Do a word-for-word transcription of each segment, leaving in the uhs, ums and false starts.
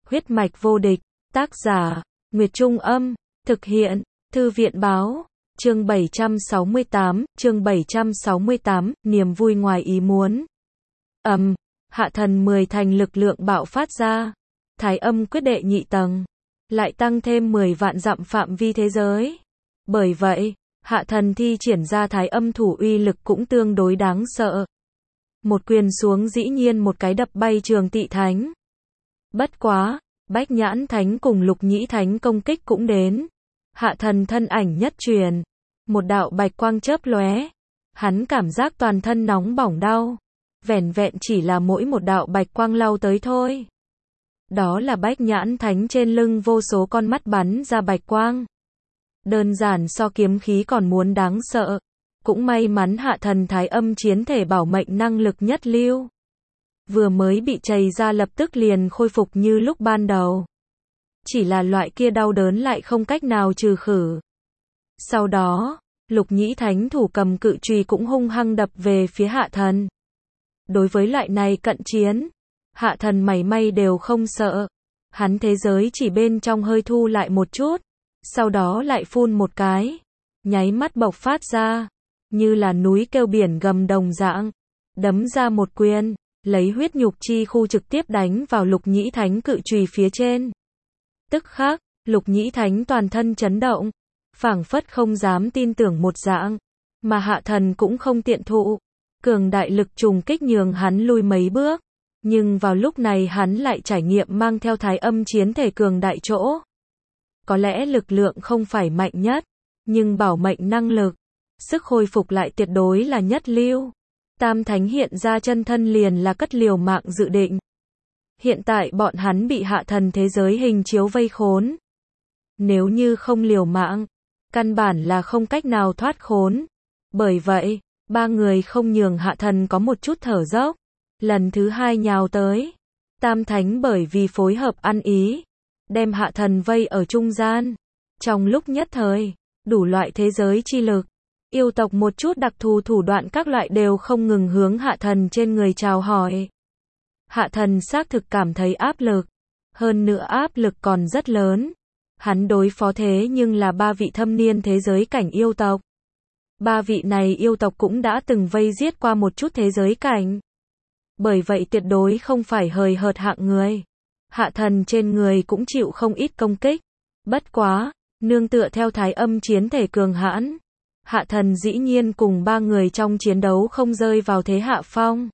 Huyết mạch vô địch, tác giả, Nguyệt Trung Âm, thực hiện, Thư viện Báo, chương bảy trăm sáu mươi tám, chương bảy trăm sáu mươi tám, niềm vui ngoài ý muốn. Ầm, hạ thần mười thành lực lượng bạo phát ra, thái âm quyết đệ nhị tầng, lại tăng thêm mười vạn dặm phạm vi thế giới. Bởi vậy, hạ thần thi triển ra thái âm thủ uy lực cũng tương đối đáng sợ. Một quyền xuống dĩ nhiên một cái đập bay Trường Tị Thánh. Bất quá, Bách Nhãn Thánh cùng Lục Nhĩ Thánh công kích cũng đến. Hạ thần thân ảnh nhất truyền, một đạo bạch quang chớp lóe, hắn cảm giác toàn thân nóng bỏng đau, vẻn vẹn chỉ là mỗi một đạo bạch quang lao tới thôi. Đó là Bách Nhãn Thánh trên lưng vô số con mắt bắn ra bạch quang. Đơn giản so kiếm khí còn muốn đáng sợ. Cũng may mắn hạ thần thái âm chiến thể bảo mệnh năng lực nhất lưu. Vừa mới bị chày ra lập tức liền khôi phục như lúc ban đầu. Chỉ là loại kia đau đớn lại không cách nào trừ khử. Sau đó, Lục Nhĩ Thánh thủ cầm cự chùy cũng hung hăng đập về phía hạ thần. Đối với loại này cận chiến, hạ thần mảy may đều không sợ. Hắn thế giới chỉ bên trong hơi thu lại một chút, sau đó lại phun một cái, nháy mắt bộc phát ra, như là núi kêu biển gầm đồng dạng, đấm ra một quyền, lấy huyết nhục chi khu trực tiếp đánh vào Lục Nhĩ Thánh cự chùy phía trên. Tức khắc, Lục Nhĩ Thánh toàn thân chấn động, phảng phất không dám tin tưởng một dạng, mà hạ thần cũng không tiện thụ. Cường đại lực trùng kích nhường hắn lui mấy bước, nhưng vào lúc này hắn lại trải nghiệm mang theo thái âm chiến thể cường đại chỗ. Có lẽ lực lượng không phải mạnh nhất, nhưng bảo mệnh năng lực, sức hồi phục lại tuyệt đối là nhất lưu. Tam Thánh hiện ra chân thân liền là cất liều mạng dự định. Hiện tại bọn hắn bị hạ thần thế giới hình chiếu vây khốn. Nếu như không liều mạng, căn bản là không cách nào thoát khốn. Bởi vậy, ba người không nhường hạ thần có một chút thở dốc. Lần thứ hai nhào tới. Tam Thánh bởi vì phối hợp ăn ý, đem hạ thần vây ở trung gian. Trong lúc nhất thời, đủ loại thế giới chi lực, yêu tộc một chút đặc thù thủ đoạn các loại đều không ngừng hướng hạ thần trên người chào hỏi. Hạ thần xác thực cảm thấy áp lực, hơn nữa áp lực còn rất lớn. Hắn đối phó thế nhưng là ba vị thâm niên thế giới cảnh yêu tộc. Ba vị này yêu tộc cũng đã từng vây giết qua một chút thế giới cảnh. Bởi vậy tuyệt đối không phải hời hợt hạng người. Hạ thần trên người cũng chịu không ít công kích. Bất quá, nương tựa theo thái âm chiến thể cường hãn, hạ thần dĩ nhiên cùng ba người trong chiến đấu không rơi vào thế hạ phong.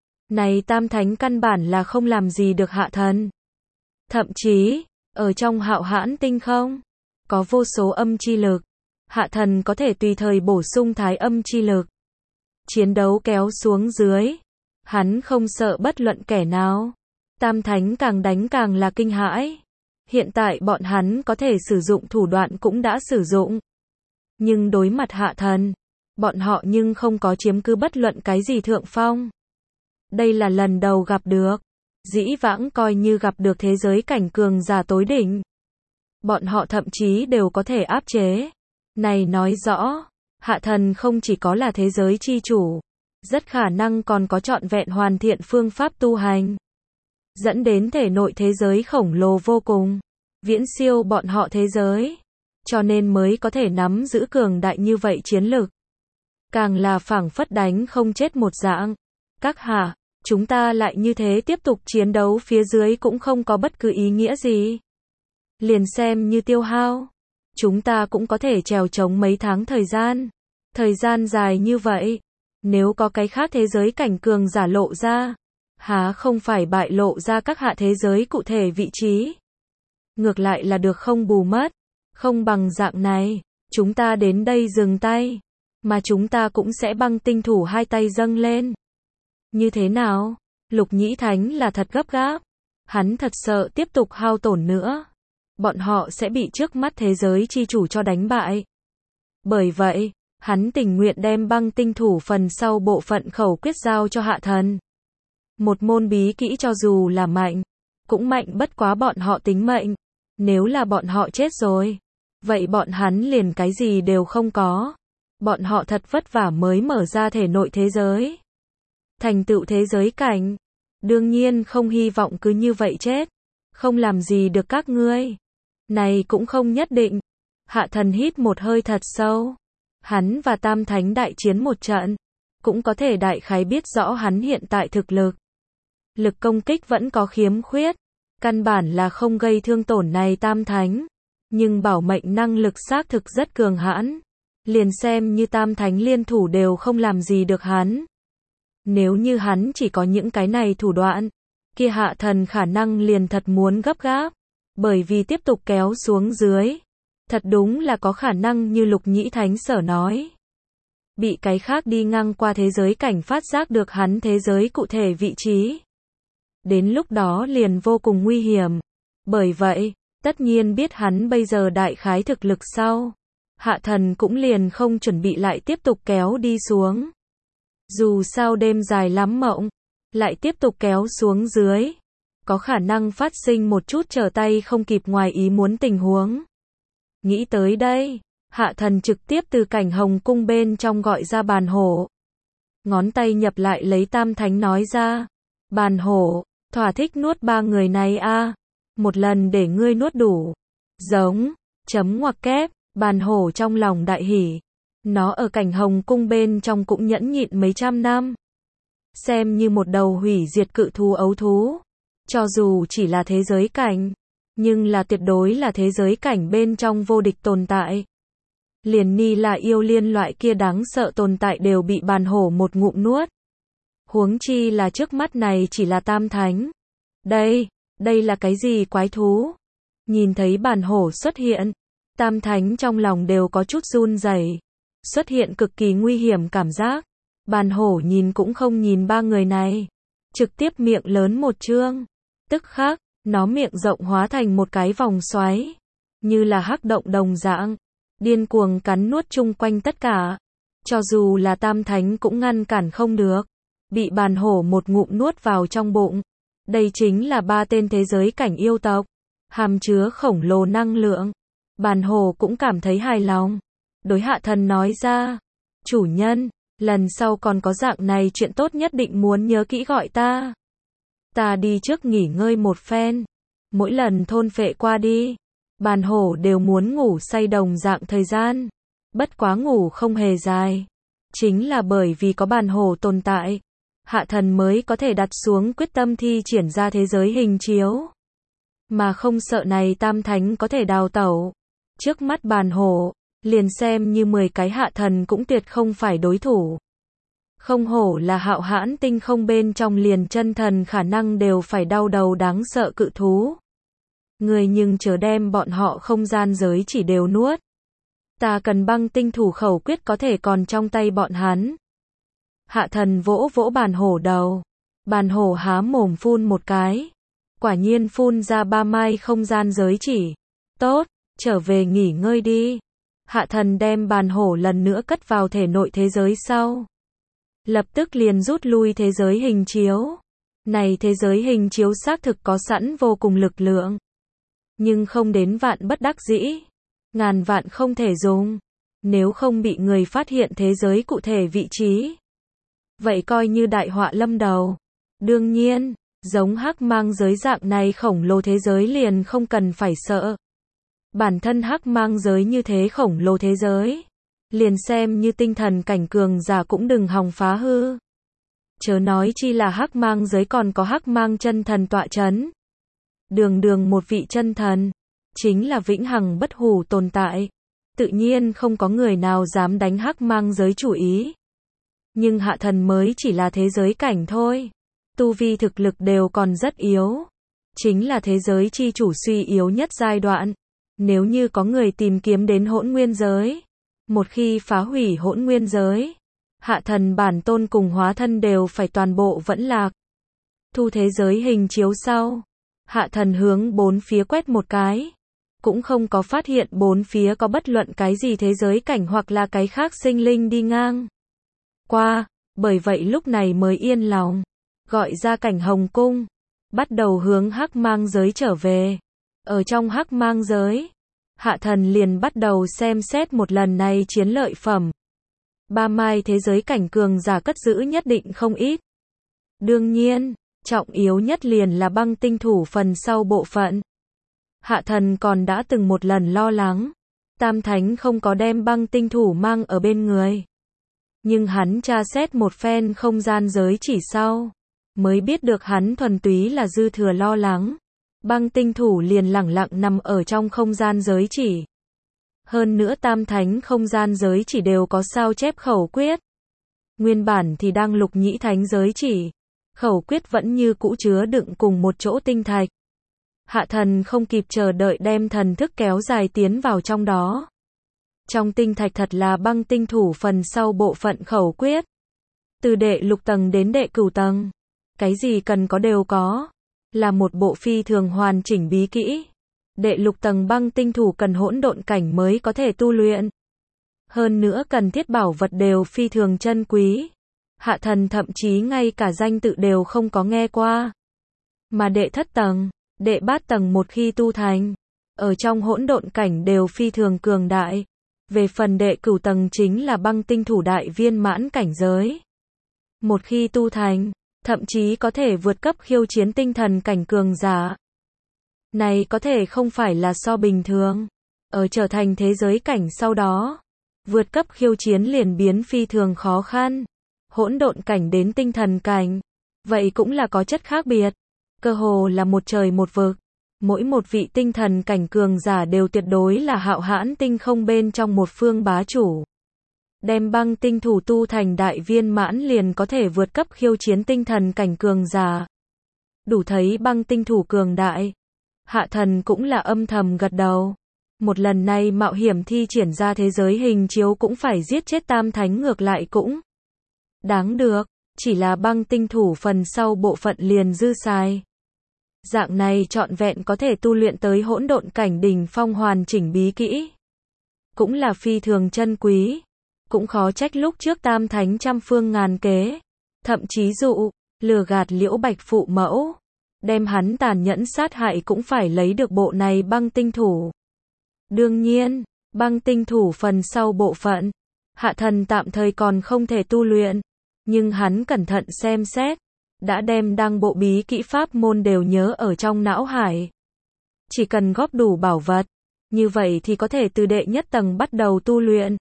Này Tam Thánh căn bản là không làm gì được hạ thần. Thậm chí, ở trong hạo hãn tinh không, có vô số âm chi lực. Hạ thần có thể tùy thời bổ sung thái âm chi lực. Chiến đấu kéo xuống dưới, hắn không sợ bất luận kẻ nào. Tam Thánh càng đánh càng là kinh hãi. Hiện tại bọn hắn có thể sử dụng thủ đoạn cũng đã sử dụng. Nhưng đối mặt hạ thần, bọn họ nhưng không có chiếm cứ bất luận cái gì thượng phong. Đây là lần đầu gặp được. Dĩ vãng coi như gặp được thế giới cảnh cường giả tối đỉnh. Bọn họ thậm chí đều có thể áp chế. Này nói rõ, hạ thần không chỉ có là thế giới chi chủ, rất khả năng còn có trọn vẹn hoàn thiện phương pháp tu hành. Dẫn đến thể nội thế giới khổng lồ vô cùng, viễn siêu bọn họ thế giới. Cho nên mới có thể nắm giữ cường đại như vậy chiến lực. Càng là phảng phất đánh không chết một dạng. Các hạ, chúng ta lại như thế tiếp tục chiến đấu phía dưới cũng không có bất cứ ý nghĩa gì. Liền xem như tiêu hao. Chúng ta cũng có thể trèo chống mấy tháng thời gian. Thời gian dài như vậy, nếu có cái khác thế giới cảnh cường giả lộ ra, há không phải bại lộ ra các hạ thế giới cụ thể vị trí. Ngược lại là được không bù mất. Không bằng dạng này, chúng ta đến đây dừng tay, mà chúng ta cũng sẽ băng tinh thủ hai tay dâng lên. Như thế nào? Lục Nhĩ Thánh là thật gấp gáp. Hắn thật sợ tiếp tục hao tổn nữa. Bọn họ sẽ bị trước mắt thế giới chi chủ cho đánh bại. Bởi vậy, hắn tình nguyện đem băng tinh thủ phần sau bộ phận khẩu quyết giao cho hạ thần. Một môn bí kỹ cho dù là mạnh, cũng mạnh bất quá bọn họ tính mệnh. Nếu là bọn họ chết rồi, vậy bọn hắn liền cái gì đều không có. Bọn họ thật vất vả mới mở ra thể nội thế giới. Thành tựu thế giới cảnh. Đương nhiên không hy vọng cứ như vậy chết. không làm gì được các ngươi. Này cũng không nhất định. Hạ thần hít một hơi thật sâu. Hắn và Tam Thánh đại chiến một trận, cũng có thể đại khái biết rõ hắn hiện tại thực lực. Lực công kích vẫn có khiếm khuyết, căn bản là không gây thương tổn này Tam Thánh, nhưng bảo mệnh năng lực xác thực rất cường hãn, liền xem như Tam Thánh liên thủ đều không làm gì được hắn. Nếu như hắn chỉ có những cái này thủ đoạn, kia hạ thần khả năng liền thật muốn gấp gáp, bởi vì tiếp tục kéo xuống dưới, thật đúng là có khả năng như Lục Nhĩ Thánh Sở nói. Bị cái khác đi ngang qua thế giới cảnh phát giác được hắn thế giới cụ thể vị trí. Đến lúc đó liền vô cùng nguy hiểm. Bởi vậy, tất nhiên biết hắn bây giờ đại khái thực lực sau. Hạ thần cũng liền không chuẩn bị lại tiếp tục kéo đi xuống. Dù sao đêm dài lắm mộng, lại tiếp tục kéo xuống dưới. Có khả năng phát sinh một chút trở tay không kịp ngoài ý muốn tình huống. Nghĩ tới đây, hạ thần trực tiếp từ cảnh hồng cung bên trong gọi ra bàn hổ. Ngón tay nhập lại lấy Tam Thánh nói ra. Bàn hổ, thỏa thích nuốt ba người này a, một lần để ngươi nuốt đủ. Giống, chấm ngoặc kép, bàn hổ trong lòng đại hỉ. Nó ở cảnh hồng cung bên trong cũng nhẫn nhịn mấy trăm năm. Xem như một đầu hủy diệt cự thú ấu thú. Cho dù chỉ là thế giới cảnh, nhưng là tuyệt đối là thế giới cảnh bên trong vô địch tồn tại. Liền ni là yêu liên loại kia đáng sợ tồn tại đều bị bàn hổ một ngụm nuốt. Huống chi là trước mắt này chỉ là Tam Thánh. Đây, đây là cái gì quái thú? Nhìn thấy bàn hổ xuất hiện, Tam Thánh trong lòng đều có chút run rẩy. Xuất hiện cực kỳ nguy hiểm cảm giác. Bàn hổ nhìn cũng không nhìn ba người này. Trực tiếp miệng lớn một trương. Tức khắc, nó miệng rộng hóa thành một cái vòng xoáy. Như là hắc động đồng dạng. Điên cuồng cắn nuốt chung quanh tất cả. Cho dù là Tam Thánh cũng ngăn cản không được. Bị bàn hổ một ngụm nuốt vào trong bụng. Đây chính là ba tên thế giới cảnh yêu tộc. Hàm chứa khổng lồ năng lượng. Bàn hổ cũng cảm thấy hài lòng. Đối hạ thần nói ra. Chủ nhân, lần sau còn có dạng này chuyện tốt nhất định muốn nhớ kỹ gọi ta. Ta đi trước nghỉ ngơi một phen. Mỗi lần thôn phệ qua đi, bàn hổ đều muốn ngủ say đồng dạng thời gian. Bất quá ngủ không hề dài. Chính là bởi vì có bàn hổ tồn tại. Hạ thần mới có thể đặt xuống quyết tâm thi triển ra thế giới hình chiếu. Mà không sợ này Tam Thánh có thể đào tẩu. Trước mắt bàn hổ, liền xem như mười cái hạ thần cũng tuyệt không phải đối thủ. Không hổ là hạo hãn tinh không bên trong liền chân thần khả năng đều phải đau đầu đáng sợ cự thú. Người nhưng chờ đem bọn họ không gian giới chỉ đều nuốt. Ta cần băng tinh thủ khẩu quyết có thể còn trong tay bọn hắn. Hạ thần vỗ vỗ bàn hổ đầu. Bàn hổ há mồm phun một cái. Quả nhiên phun ra ba mai không gian giới chỉ. Tốt, trở về nghỉ ngơi đi. Hạ thần đem bàn hổ lần nữa cất vào thể nội thế giới sau. Lập tức liền rút lui thế giới hình chiếu. Này thế giới hình chiếu xác thực có sẵn vô cùng lực lượng. Nhưng không đến vạn bất đắc dĩ. Ngàn vạn không thể dùng. Nếu không bị người phát hiện thế giới cụ thể vị trí. Vậy coi như đại họa lâm đầu. Đương nhiên, giống hắc mang giới dạng này khổng lồ thế giới liền không cần phải sợ. Bản thân hắc mang giới như thế khổng lồ thế giới. Liền xem như tinh thần cảnh cường giả cũng đừng hòng phá hư. Chớ nói chi là hắc mang giới còn có hắc mang chân thần tọa chấn. Đường đường một vị chân thần. Chính là vĩnh hằng bất hủ tồn tại. Tự nhiên không có người nào dám đánh hắc mang giới chủ ý. Nhưng hạ thần mới chỉ là thế giới cảnh thôi. Tu vi thực lực đều còn rất yếu. Chính là thế giới chi chủ suy yếu nhất giai đoạn. Nếu như có người tìm kiếm đến hỗn nguyên giới. Một khi phá hủy hỗn nguyên giới. Hạ thần bản tôn cùng hóa thân đều phải toàn bộ vẫn lạc. Thu thế giới hình chiếu sau. Hạ thần hướng bốn phía quét một cái. Cũng không có phát hiện bốn phía có bất luận cái gì thế giới cảnh hoặc là cái khác sinh linh đi ngang qua, bởi vậy lúc này mới yên lòng. Gọi ra cảnh hồng cung. Bắt đầu hướng hắc mang giới trở về. Ở trong hắc mang giới. Hạ thần liền bắt đầu xem xét một lần này chiến lợi phẩm. Ba mai thế giới cảnh cường giả cất giữ nhất định không ít. Đương nhiên, Trọng yếu nhất liền là băng tinh thủ phần sau bộ phận. Hạ thần còn đã từng một lần lo lắng. Tam Thánh không có đem băng tinh thủ mang ở bên người. Nhưng hắn tra xét một phen không gian giới chỉ sau. Mới biết được hắn thuần túy là dư thừa lo lắng. Băng tinh thủ liền lẳng lặng nằm ở trong không gian giới chỉ. Hơn nữa Tam Thánh không gian giới chỉ đều có sao chép khẩu quyết. Nguyên bản thì đang lục nhĩ thánh giới chỉ. Khẩu quyết vẫn như cũ chứa đựng cùng một chỗ tinh thạch. Hạ thần không kịp chờ đợi đem thần thức kéo dài tiến vào trong đó. Trong tinh thạch thật là băng tinh thủ phần sau bộ phận khẩu quyết. Từ đệ lục tầng đến đệ cửu tầng. Cái gì cần có đều có. Là một bộ phi thường hoàn chỉnh bí kỹ. Đệ lục tầng băng tinh thủ cần hỗn độn cảnh mới có thể tu luyện. Hơn nữa cần thiết bảo vật đều phi thường chân quý. Hạ thần thậm chí ngay cả danh tự đều không có nghe qua. Mà đệ thất tầng, đệ bát tầng một khi tu thành, ở trong hỗn độn cảnh đều phi thường cường đại. Về phần đệ cửu tầng chính là băng tinh thủ đại viên mãn cảnh giới. Một khi tu thành, thậm chí có thể vượt cấp khiêu chiến tinh thần cảnh cường giả. Này có thể không phải là so bình thường. Ở trở thành thế giới cảnh sau đó, vượt cấp khiêu chiến liền biến phi thường khó khăn. Hỗn độn cảnh đến tinh thần cảnh, vậy cũng là có chất khác biệt. Cơ hồ là một trời một vực. Mỗi một vị tinh thần cảnh cường giả đều tuyệt đối là hạo hãn tinh không bên trong một phương bá chủ. Đem băng tinh thủ tu thành đại viên mãn liền có thể vượt cấp khiêu chiến tinh thần cảnh cường giả. Đủ thấy băng tinh thủ cường đại. Hạ thần cũng là âm thầm gật đầu. Một lần này mạo hiểm thi triển ra thế giới hình chiếu cũng phải giết chết Tam Thánh ngược lại cũng đáng được. Chỉ là băng tinh thủ phần sau bộ phận liền dư xài. Dạng này trọn vẹn có thể tu luyện tới hỗn độn cảnh đỉnh phong hoàn chỉnh bí kỹ. Cũng là phi thường chân quý. Cũng khó trách lúc trước Tam Thánh trăm phương ngàn kế. Thậm chí dụ, lừa gạt Liễu Bạch phụ mẫu. Đem hắn tàn nhẫn sát hại cũng phải lấy được bộ này băng tinh thủ. Đương nhiên, băng tinh thủ phần sau bộ phận. Hạ thần tạm thời còn không thể tu luyện. Nhưng hắn cẩn thận xem xét. Đã đem đăng bộ bí kỹ pháp môn đều nhớ ở trong não hải. Chỉ cần góp đủ bảo vật. Như vậy thì có thể từ đệ nhất tầng bắt đầu tu luyện.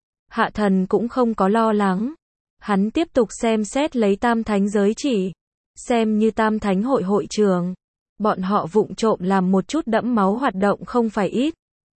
Hạ thần cũng không có lo lắng. Hắn tiếp tục xem xét lấy Tam Thánh giới chỉ. Xem như Tam Thánh hội hội trường. Bọn họ vụng trộm làm một chút đẫm máu hoạt động không phải ít.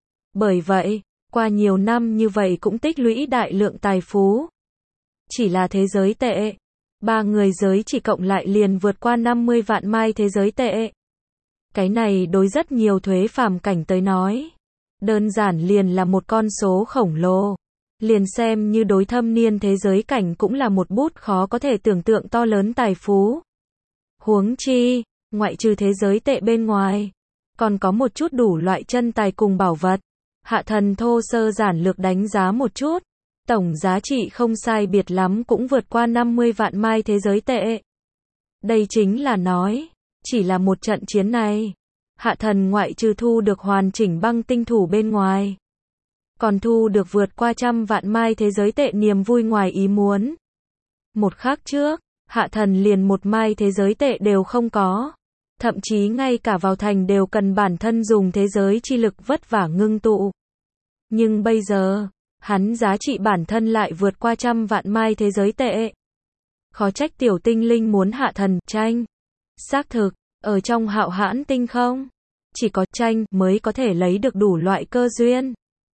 Bởi vậy, qua nhiều năm như vậy cũng tích lũy đại lượng tài phú. Chỉ là thế giới tệ. Ba người giới chỉ cộng lại liền vượt qua năm mươi vạn mai thế giới tệ. Cái này đối rất nhiều thuế phàm cảnh tới nói. Đơn giản liền là một con số khổng lồ. Liền xem như đối thâm niên thế giới cảnh cũng là một bút khó có thể tưởng tượng to lớn tài phú. Huống chi, ngoại trừ thế giới tệ bên ngoài, còn có một chút đủ loại chân tài cùng bảo vật. Hạ thần thô sơ giản lược đánh giá một chút. Tổng giá trị không sai biệt lắm cũng vượt qua năm mươi vạn mai thế giới tệ. Đây chính là nói, chỉ là một trận chiến này. Hạ thần ngoại trừ thu được hoàn chỉnh băng tinh thủ bên ngoài. Còn thu được vượt qua trăm vạn mai thế giới tệ niềm vui ngoài ý muốn. Một khắc trước, hạ thần liền một mai thế giới tệ đều không có. Thậm chí ngay cả vào thành đều cần bản thân dùng thế giới chi lực vất vả ngưng tụ. Nhưng bây giờ, hắn giá trị bản thân lại vượt qua trăm vạn mai thế giới tệ. Khó trách tiểu tinh linh muốn hạ thần tranh. Xác thực, ở trong hạo hãn tinh không, chỉ có tranh mới có thể lấy được đủ loại cơ duyên.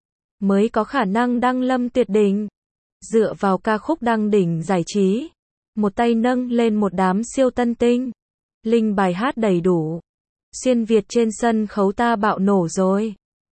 Mới có khả năng đăng lâm tuyệt đỉnh. Dựa vào ca khúc đăng đỉnh giải trí. Một tay nâng lên một đám siêu tân tinh. Linh bài hát đầy đủ. Xuyên Việt trên sân khấu ta bạo nổ rồi.